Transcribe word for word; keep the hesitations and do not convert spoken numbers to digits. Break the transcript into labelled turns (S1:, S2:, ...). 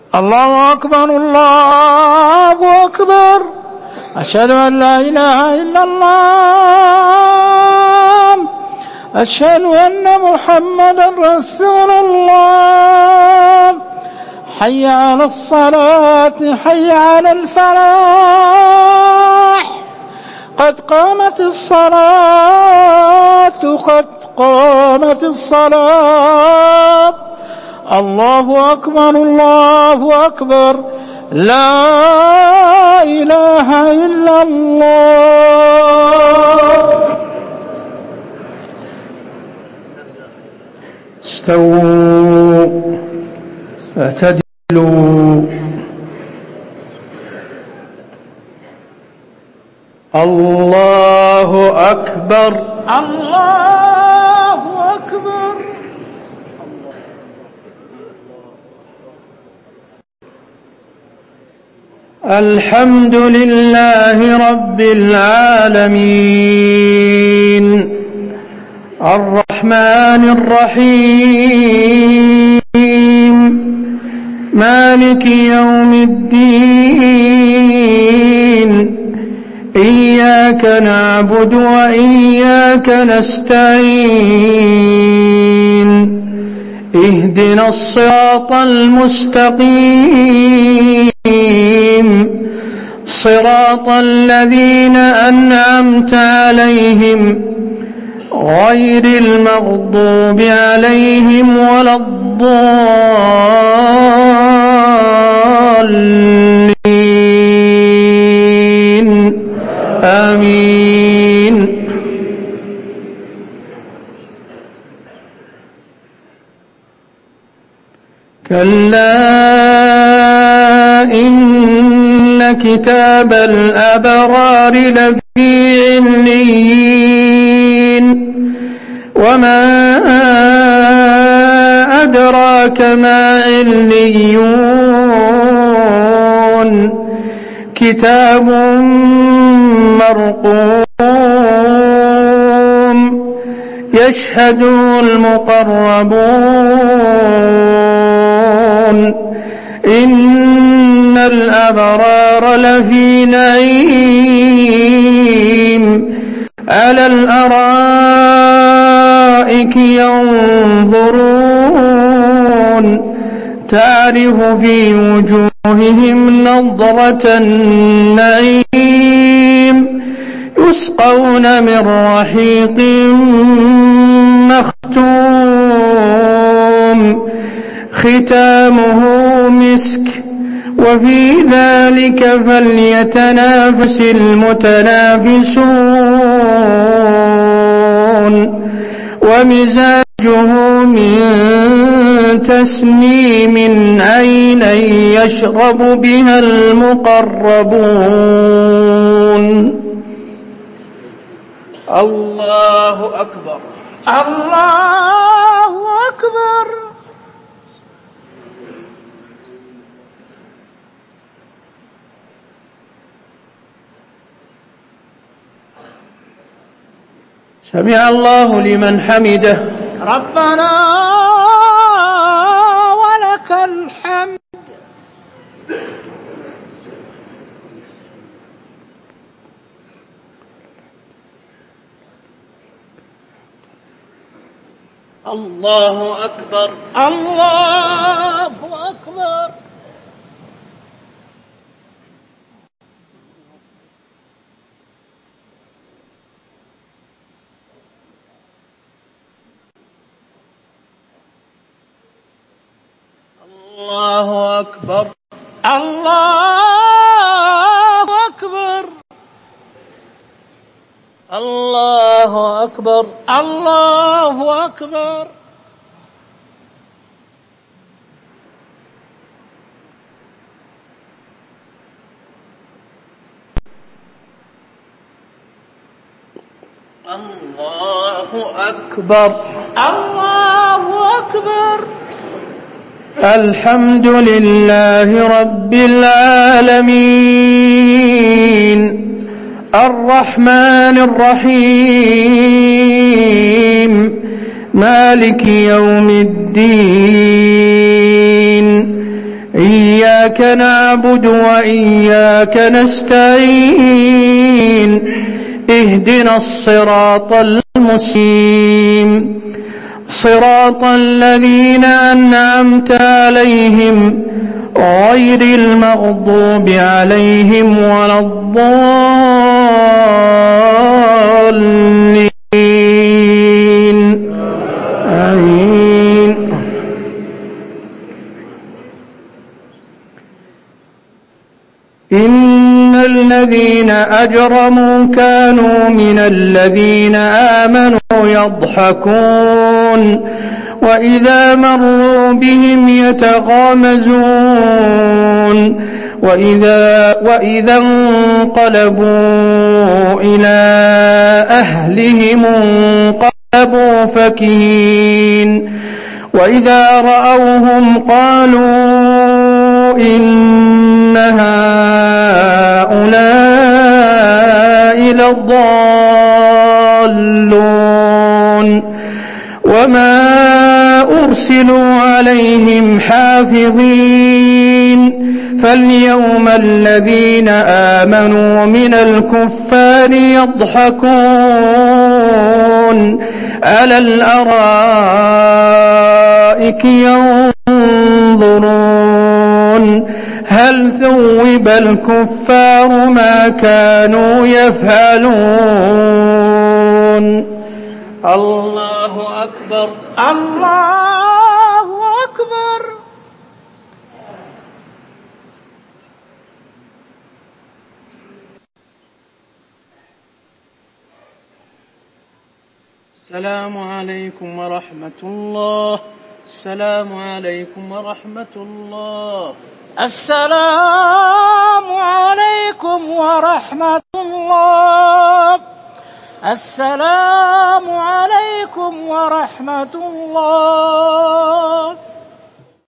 S1: الله أكبر الله أكبر. أشهد أن لا إله إلا الله. أشهد أن محمدا رسول الله. حي على الصلاة حي على الفلاح. قد قامت الصلاة قد قامت الصلاة. الله أكبر الله أكبر. لا إله إلا الله. استووا اعتدلوا. الله أكبر الله أكبر. الحمد لله رب العالمين الرحمن الرحيم مالك يوم الدين. إياك نعبد وإياك نستعين. اهدنا الصراط المستقيم صراط الذين أنعمت عليهم غير المغضوب عليهم ولا الضالين. آمين. كلا إن كتاب الأبرار لفي عليين. وما أدراك ما عليون. كتاب مرقوم يشهده المقربون. إن الأبرار لفي نعيم على الأرائك ينظرون تعرف في وجوههم نضرة النعيم. يسقون من رحيق مختوم ختامه مسك. وفي ذلك فليتنافس المتنافسون. ومزاجه من تسنيم عينا يشرب بها المقربون. الله أكبر الله أكبر. سمع الله لمن حمده. ربنا ولك الحمد. الله أكبر الله أكبر. الله أكبر الله أكبر. الله أكبر الله أكبر. الله أكبر الله أكبر. الحمد لله رب العالمين الرحمن الرحيم مالك يوم الدين. إياك إياك نعبد وإياك نستعين اهدنا الصراط المستقيم صراط الذين أنعمت عليهم غير المغضوب عليهم ولا الضالين آمين. إن الذين أجرموا كانوا من الذين آمنوا يضحكون وإذا مروا بهم يتغامزون وإذا, وإذا انقلبوا إلى أهلهم انقلبوا فكهين وإذا رأوهم قالوا إن هؤلاء لضالون وما أرسلوا عليهم حافظين فاليوم الذين آمنوا من الكفار يضحكون على الأرائك ينظرون هل ثوب الكفار ما كانوا يفعلون. الله أكبر الله أكبر. السلام عليكم ورحمة الله. السلام عليكم ورحمة الله. السلام عليكم ورحمة الله. السلام عليكم ورحمة الله.